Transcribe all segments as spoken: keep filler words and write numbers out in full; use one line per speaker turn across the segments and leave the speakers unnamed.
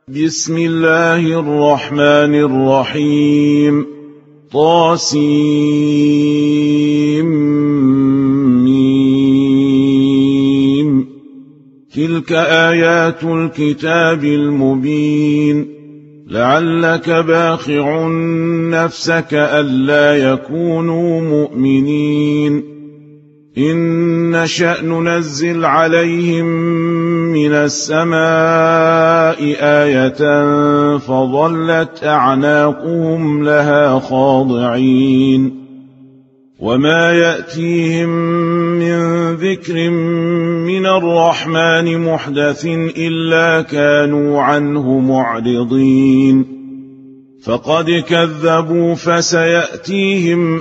بسم الله الرحمن الرحيم. طاسيم. تلك آيات الكتاب المبين. لعلك باخع نفسك ألا يكونوا مؤمنين. إن نشأ ننزل عليهم من السماء آية فظلت أعناقهم لها خاضعين. وما يأتيهم من ذكر من الرحمن محدث إلا كانوا عنه معرضين. فقد كذبوا فسيأتيهم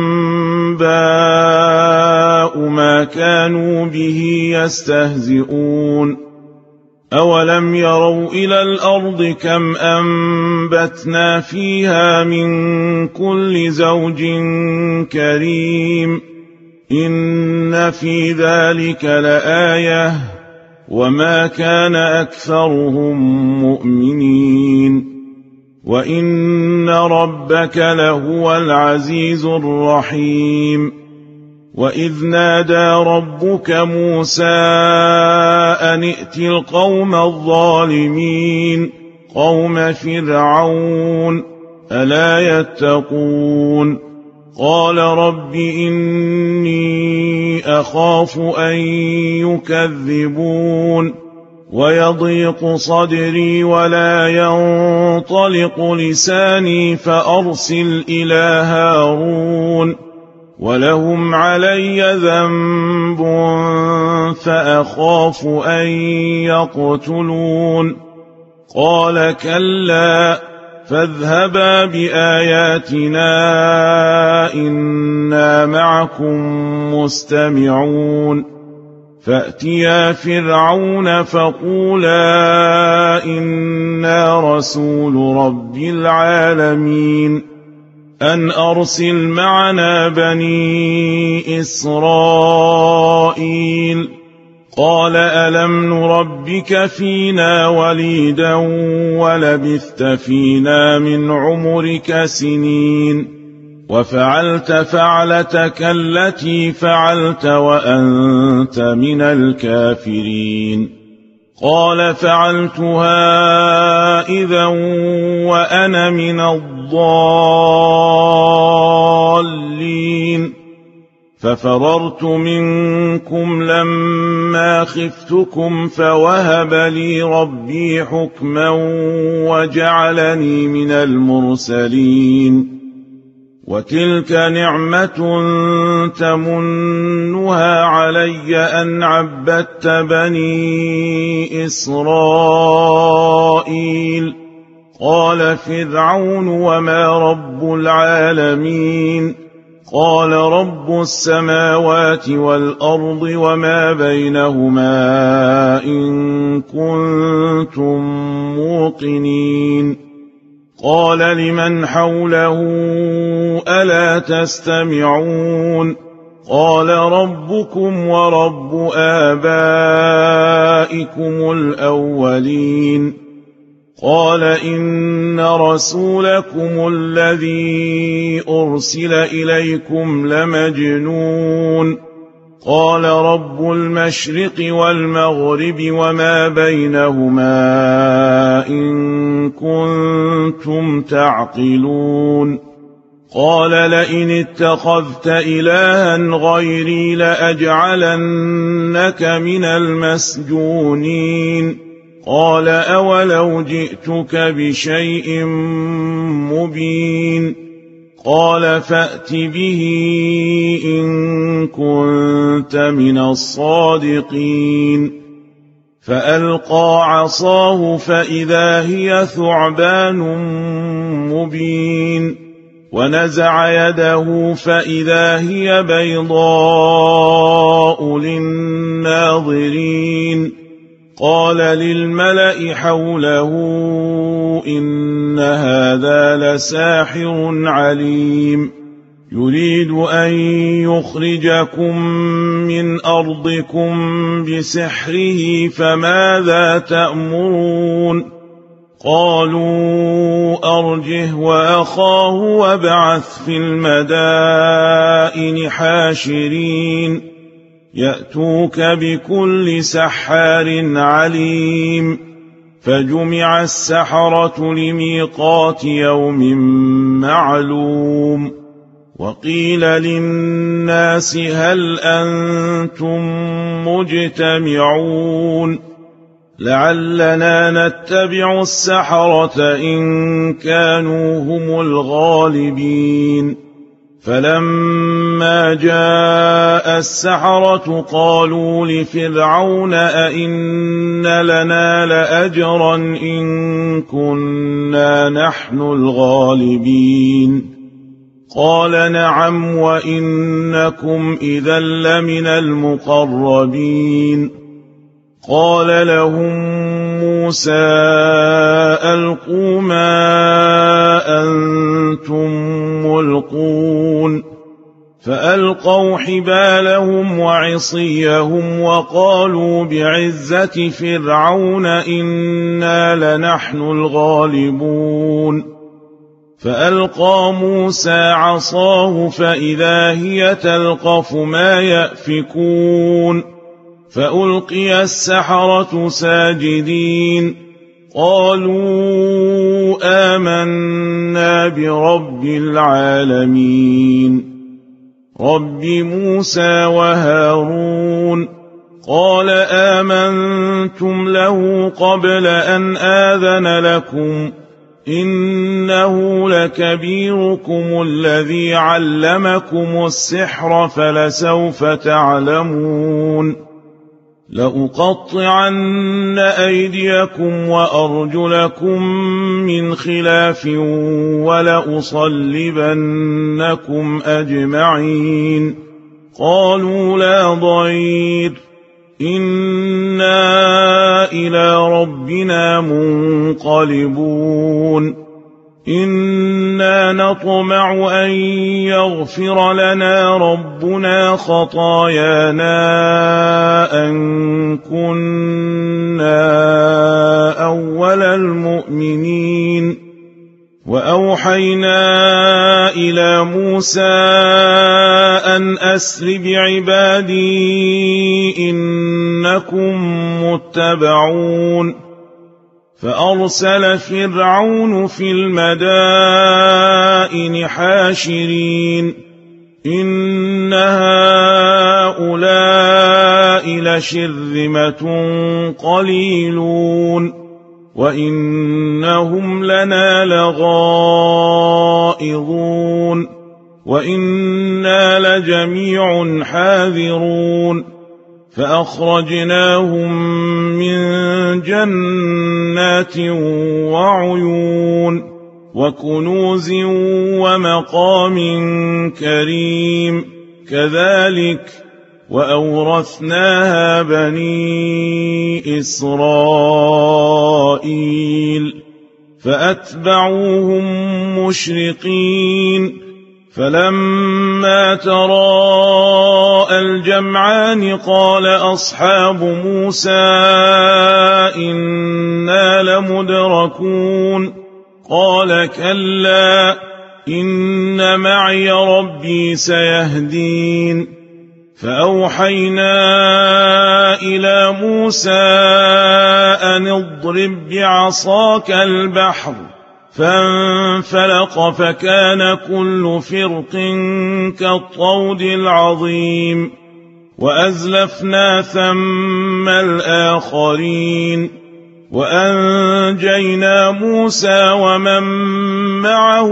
أنباء ما كانوا به يستهزئون. أولم يروا إلى الأرض كم أنبتنا فيها من كل زوج كريم. إن في ذلك لآية وما كان أكثرهم مؤمنين. وإن ربك لهو العزيز الرحيم. وإذ نادى ربك موسى أن ائت القوم الظالمين قوم فرعون ألا يتقون. قال رب إني أخاف أن يكذبون ويضيق صدري ولا ينطلق لساني فأرسل إلى هارون ولهم علي ذنب فأخاف أن يقتلون. قال كلا فاذهبا بآياتنا إنا معكم مستمعون. فأتيا فرعون فقولا إنا رسول رب العالمين أن أرسل معنا بني إسرائيل. قال ألم نربك فينا وليدا ولبثت فينا من عمرك سنين وفعلت فعلتك التي فعلت وأنت من الكافرين. قال فعلتها إذا وأنا من الضالين. ففررت منكم لما خفتكم فوهب لي ربي حكما وجعلني من المرسلين. وتلك نعمة تمنها علي أن عبدت بني إسرائيل. قال فرعون وما رب العالمين. قال رب السماوات والأرض وما بينهما إن كنتم موقنين. قال لمن حوله ألا تستمعون. قال ربكم ورب آبائكم الأولين. قال إن رسولكم الذي أرسل إليكم لمجنون. قال رب المشرق والمغرب وما بينهما إن كنتم تعقلون. قال لئن اتخذت إلها غيري لأجعلنك من المسجونين. قال أولو جئتك بشيء مبين. قال فأت به إن كنت من الصادقين. فألقى عصاه فإذا هي ثعبان مبين. ونزع يده فإذا هي بيضاء للناظرين. قال للملأ حوله إن هذا لساحر عليم يريد أن يخرجكم من أرضكم بسحره فماذا تأمرون قالوا أرجه وأخاه وابعث في المدائن حاشرين يأتوك بكل سحار عليم فجمع السحرة لميقات يوم معلوم وقيل للناس هل أنتم مجتمعون لعلنا نتبع السحرة إن كانوا هم الغالبين فلما جاء السحرة قالوا لفرعون أئن لنا لأجرا إن كنا نحن الغالبين قال نعم وإنكم إذا لمن المقربين قال لهم موسى ألقوا ما أنتم ملقون فألقوا حبالهم وعصيهم وقالوا بعزة فرعون إنا لنحن الغالبون فألقى موسى عصاه فإذا هي تلقف ما يأفكون فألقي السحرة ساجدين قالوا آمنا برب العالمين رب موسى وهارون قال آمنتم له قبل أن آذن لكم إنه لكبيركم الذي علمكم السحر فلسوف تعلمون لأقطعن أيديكم وأرجلكم من خلاف ولأصلبنكم أجمعين قالوا لا ضير إنا إلى ربنا منقلبون إنا نطمع أن يغفر لنا ربنا خطايانا أن كنا أول المؤمنين وأوحينا إلى موسى أن أسر بعبادي إنكم متبعون فأرسل فرعون في المدائن حاشرين إن هؤلاء لشرذمة قليلون وإنهم لنا لغائظون وإنا لجميع حاذرون فأخرجناهم من جنات وعيون وكنوز ومقام كريم كذلك وأورثناها بني إسرائيل فأتبعوهم مشرقين فلما تراءى الجمعان قال أصحاب موسى إنا لمدركون قال كلا إن معي ربي سيهدين فأوحينا إلى موسى أن اضرب بعصاك البحر فانفلق فكان كل فرق كالطود العظيم وأزلفنا ثم الآخرين وأنجينا موسى ومن معه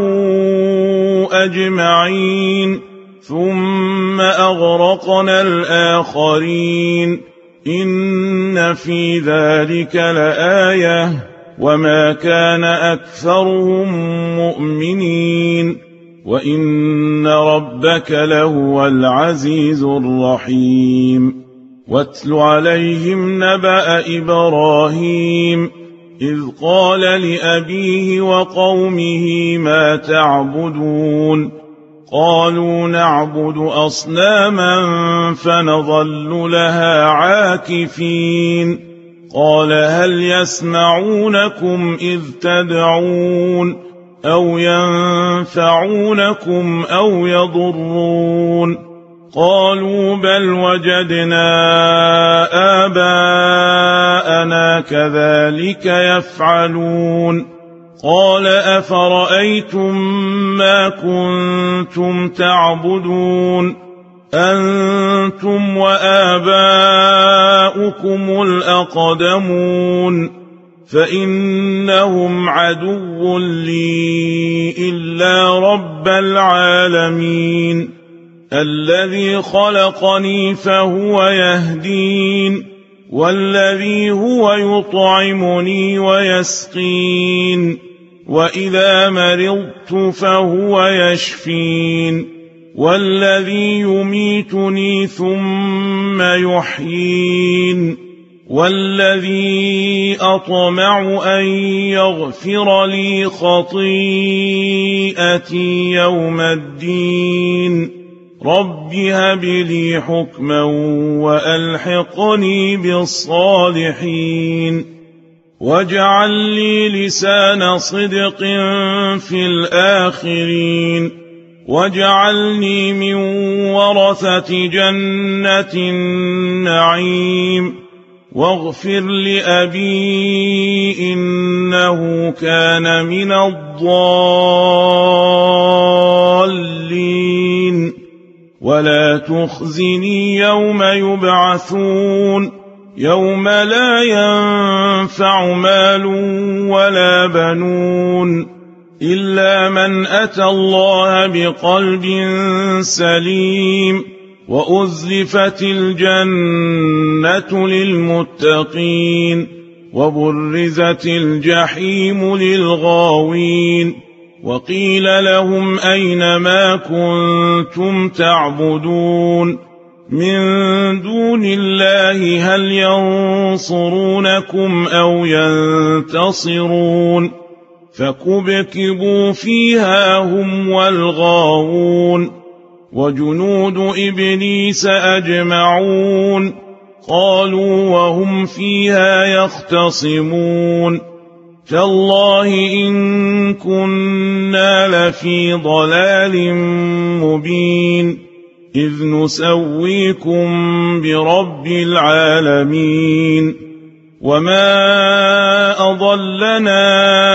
أجمعين ثم أغرقنا الآخرين إن في ذلك لآية وما كان أكثرهم مؤمنين وإن ربك لهو العزيز الرحيم واتل عليهم نبأ إبراهيم إذ قال لأبيه وقومه ما تعبدون قالوا نعبد أصناما فنظل لها عاكفين قال هل يسمعونكم إذ تدعون أو ينفعونكم أو يضرون قالوا بل وجدنا آباءنا كذلك يفعلون قال أفرأيتم ما كنتم تعبدون أنتم وآباؤكم الأقدمون فإنهم عدو لي إلا رب العالمين الذي خلقني فهو يهدين والذي هو يطعمني ويسقين وإذا مرضت فهو يشفين والذي يميتني ثم يحيين والذي أطمع أن يغفر لي خطيئتي يوم الدين رب هب لي حكما وألحقني بالصالحين واجعل لي لسان صدق في الآخرين واجعلني من ورثة جنة النعيم واغفر لأبي إنه كان من الضالين ولا تخزني يوم يبعثون يوم لا ينفع مال ولا بنون إلا من أتى الله بقلب سليم وأزلفت الجنة للمتقين وبرزت الجحيم للغاوين وقيل لهم أين ما كنتم تعبدون من دون الله هل ينصرونكم أو ينتصرون فكبكبوا فيها هم والغاوون وجنود إبليس أجمعون قالوا وهم فيها يختصمون تالله إن كنا لفي ضلال مبين إذ نسويكم برب العالمين وما أضلنا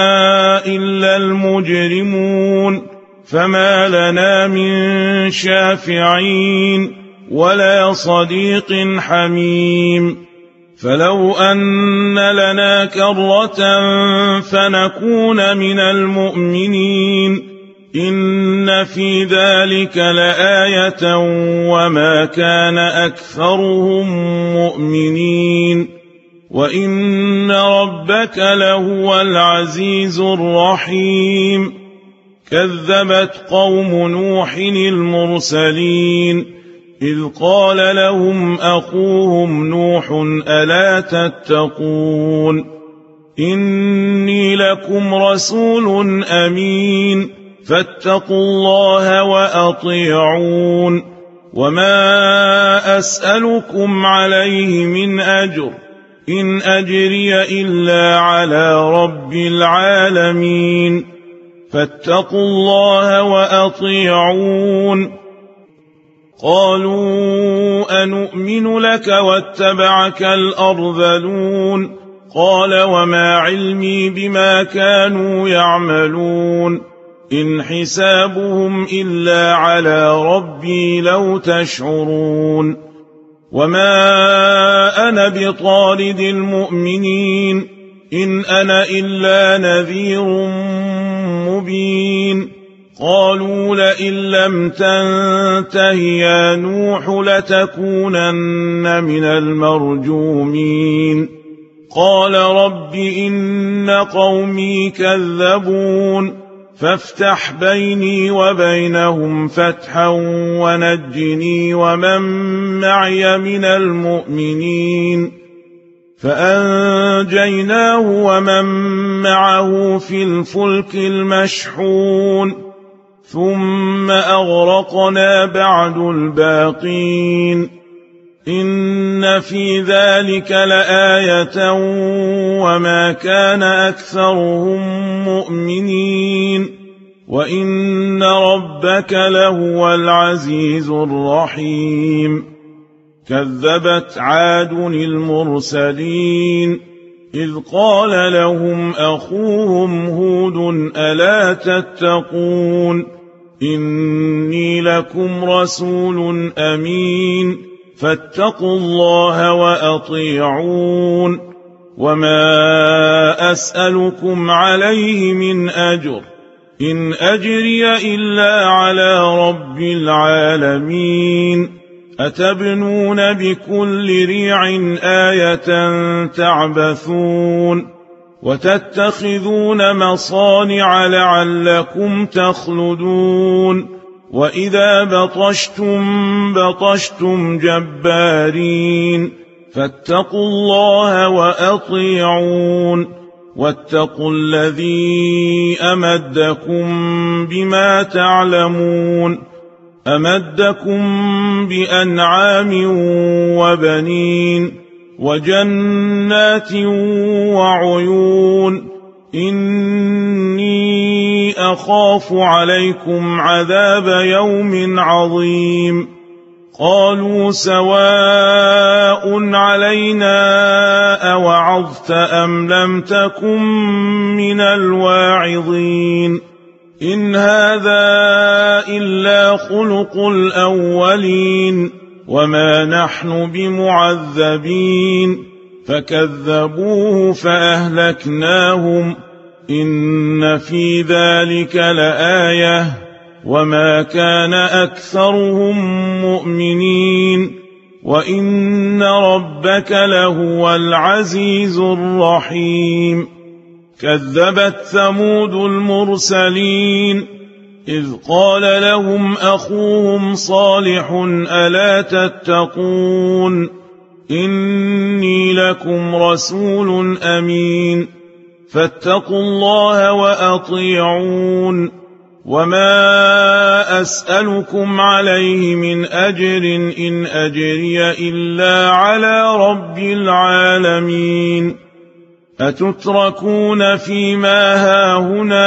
إلا المجرمون فما لنا من شافعين ولا صديق حميم فلو أن لنا كرة فنكون من المؤمنين إن في ذلك لآية وما كان أكثرهم مؤمنين وإن ربك لهو العزيز الرحيم كذبت قوم نوح المرسلين إذ قال لهم أخوهم نوح ألا تتقون إني لكم رسول أمين فاتقوا الله وأطيعون وما أسألكم عليه من أجر إن أجري إلا على رب العالمين فاتقوا الله وأطيعون قالوا أنؤمن لك واتبعك الأرذلون قال وما علمي بما كانوا يعملون إن حسابهم إلا على ربي لو تشعرون وما أنا بطارد المؤمنين إن أنا إلا نذير مبين قالوا لئن لم تنته يا نوح لتكونن من المرجومين قال رب إن قومي كذبون فافتح بيني وبينهم فتحا ونجني ومن معي من المؤمنين فأنجيناه ومن معه في الفلك المشحون ثم أغرقنا بعد الباقين إن في ذلك لآية وما كان أكثرهم مؤمنين وإن ربك لهو العزيز الرحيم كذبت عاد المرسلين إذ قال لهم أخوهم هود ألا تتقون إني لكم رسول أمين فاتقوا الله وأطيعون وما أسألكم عليه من أجر إن أجري إلا على رب العالمين أتبنون بكل ريع آية تعبثون وتتخذون مصانع لعلكم تخلدون وإذا بطشتم بطشتم جبارين فاتقوا الله وأطيعون واتقوا الذي أمدكم بما تعلمون أمدكم بأنعام وبنين وجنات وعيون إني أخاف عليكم عذاب يوم عظيم قالوا سواء علينا أوعظت أم لم تكن من الواعظين إن هذا إلا خلق الأولين وما نحن بمعذبين فكذبوه فأهلكناهم إن في ذلك لآية وما كان أكثرهم مؤمنين وإن ربك لهو العزيز الرحيم كذبت ثمود المرسلين إذ قال لهم أخوهم صالح ألا تتقون إني لكم رسول أمين فاتقوا الله وأطيعون وما أسألكم عليه من أجر إن أجري إلا على رب العالمين أتتركون فيما هاهنا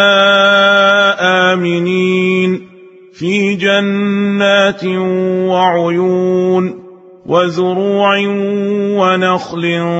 آمنين في جنات وعيون وزروع ونخل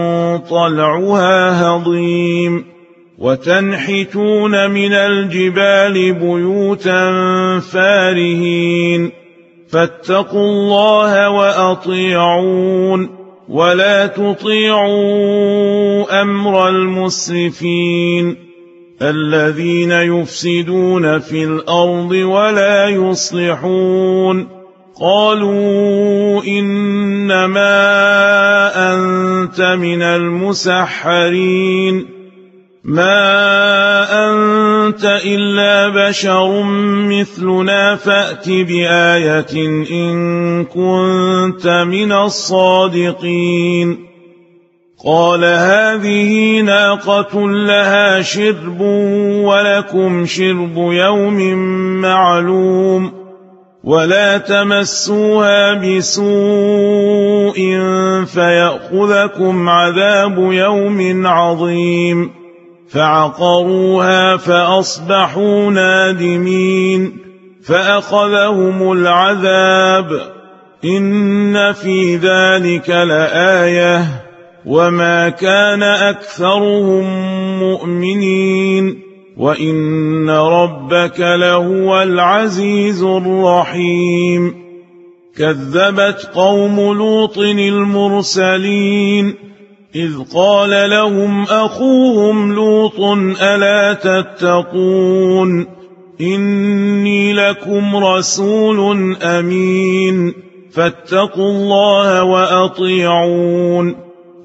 طلعها هضيم وتنحتون من الجبال بيوتا فارهين فاتقوا الله وأطيعون ولا تطيعوا أمر المسرفين الذين يفسدون في الأرض ولا يصلحون قالوا إنما أنت من المسحرين ما أنت إلا بشر مثلنا فأت بآية إن كنت من الصادقين قال هذه ناقة لها شرب ولكم شرب يوم معلوم ولا تمسوها بسوء فيأخذكم عذاب يوم عظيم فعقروها فأصبحوا نادمين فأخذهم العذاب إن في ذلك لآية وما كان أكثرهم مؤمنين وإن ربك لهو العزيز الرحيم كذبت قوم لوط المرسلين إذ قال لهم أخوهم لوط ألا تتقون إني لكم رسول أمين فاتقوا الله وأطيعون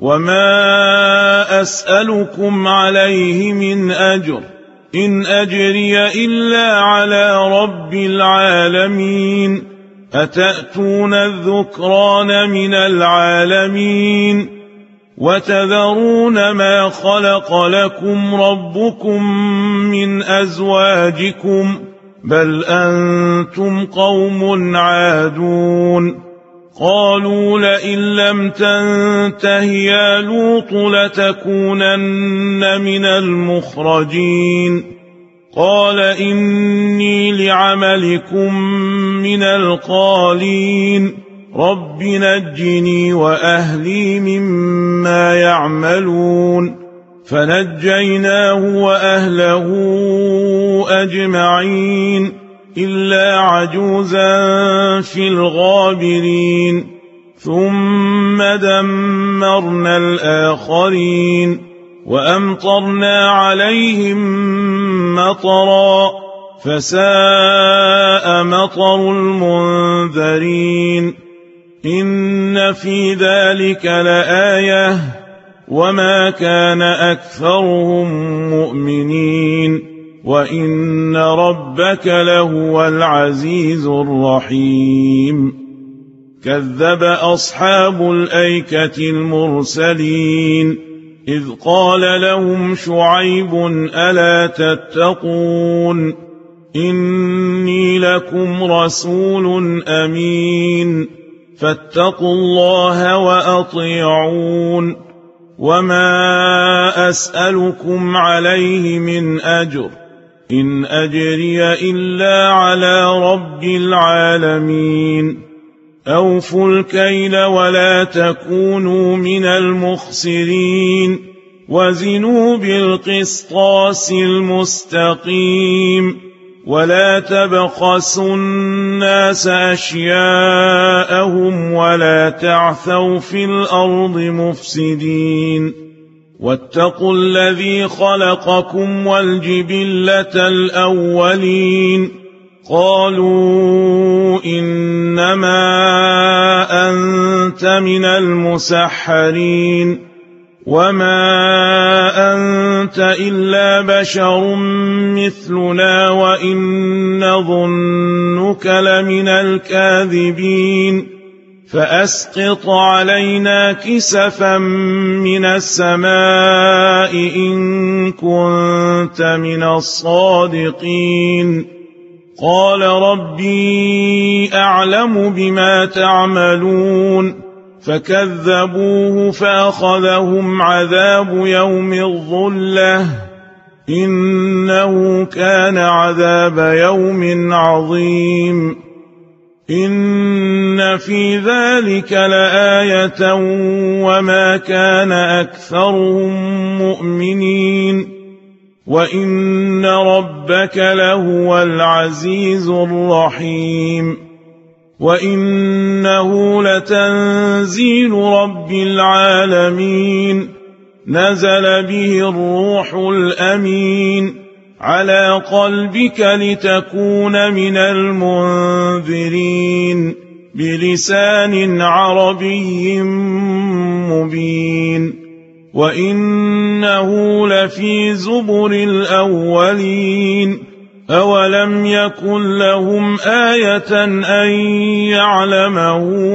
وما أسألكم عليه من أجر إن أجري إلا على رب العالمين أتأتون الذكران من العالمين وتذرون ما خلق لكم ربكم من أزواجكم بل أنتم قوم عادون قالوا لئن لم تنته يا لوط لتكونن من المخرجين قال إني لعملكم من القالين رب نجني وأهلي مما يعملون فنجيناه وأهله أجمعين إلا عجوزا في الغابرين ثم دمرنا الآخرين وأمطرنا عليهم مطرا فساء مطر المنذرين إن في ذلك لآية وما كان أكثرهم مؤمنين وإن ربك لهو العزيز الرحيم كذب أصحاب الأيكة المرسلين إذ قال لهم شعيب ألا تتقون إني لكم رسول أمين فاتقوا الله وأطيعون وما أسألكم عليه من أجر إن أجري إلا على رب العالمين أوفوا الكيل ولا تكونوا من المخسرين وزنوا بالقسطاس المستقيم ولا تبخسوا الناس أشياءهم ولا تعثوا في الأرض مفسدين واتقوا الذي خلقكم والجبلة الأولين قالوا إنما أنت من المسحرين وما أنت إلا بشر مثلنا وإن نظنك لمن الكاذبين فأسقط علينا كسفا من السماء إن كنت من الصادقين قال ربي أعلم بما تعملون فكذبوه فأخذهم عذاب يوم الظلة إنه كان عذاب يوم عظيم إن في ذلك لآية وما كان أكثرهم مؤمنين وإن ربك لهو العزيز الرحيم وإنه لتنزيل رب العالمين نزل به الروح الأمين على قلبك لتكون من المنذرين بلسان عربي مبين وإنه لفي زبر الأولين أولم يكن لهم آية أن يعلمه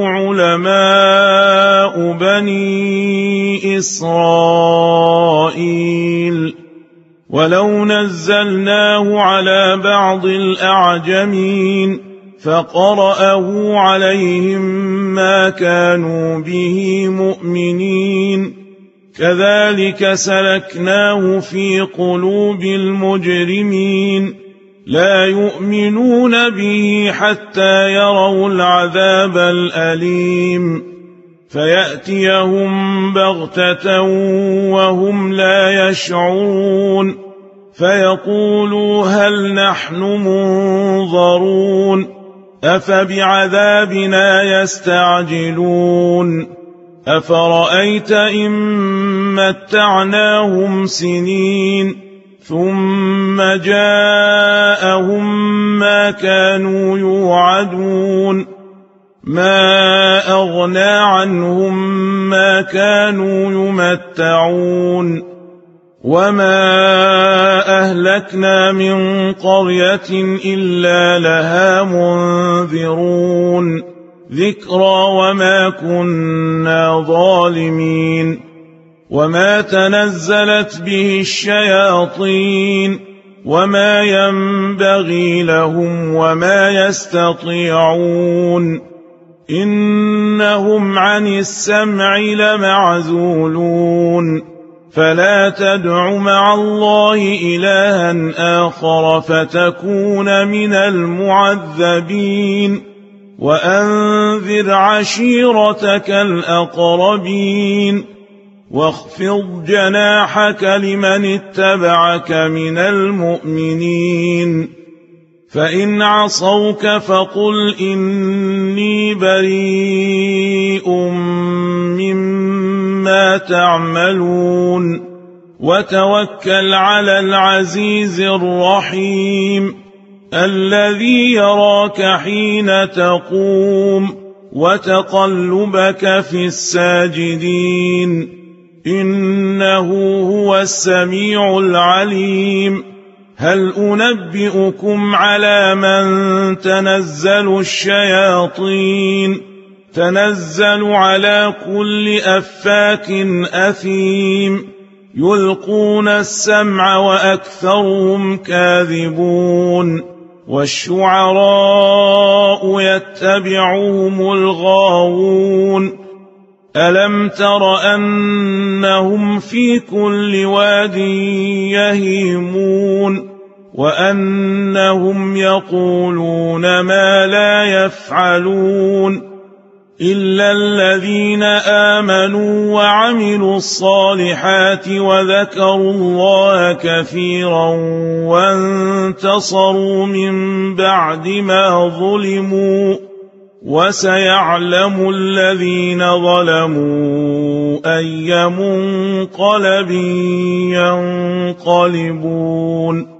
علماء بني إسرائيل ولو نزلناه على بعض الأعجمين فقرأه عليهم ما كانوا به مؤمنين كذلك سلكناه في قلوب المجرمين لا يؤمنون به حتى يروا العذاب الأليم فيأتيهم بغتة وهم لا يشعرون فيقولوا هل نحن منظرون أفبعذابنا يستعجلون أفرأيت إن متعناهم سنين ثم جاءهم ما كانوا يوعدون ما أغنى عنهم ما كانوا يمتعون وما أهلكنا من قرية إلا لها منذرون ذكرى وما كنا ظالمين وما تنزلت به الشياطين وما ينبغي لهم وما يستطيعون إنهم عن السمع لمعزولون فلا تدع مع الله إلها آخر فتكون من المعذبين وأنذر عشيرتك الأقربين واخفض جناحك لمن اتبعك من المؤمنين فإن عصوك فقل إني بريء مما تعملون وتوكل على العزيز الرحيم الذي يراك حين تقوم وتقلبك في الساجدين إنه هو السميع العليم هل أنبئكم على من تنزل الشياطين تنزل على كل أفاك أثيم يلقون السمع وأكثرهم كاذبون والشعراء يتبعهم الغاوون ألم تر أنهم في كل واد يهيمون وأنهم يقولون ما لا يفعلون إلا الذين آمنوا وعملوا الصالحات وذكروا الله كثيرا وانتصروا من بعد ما ظلموا وسيعلم الذين ظلموا أي منقلب ينقلبون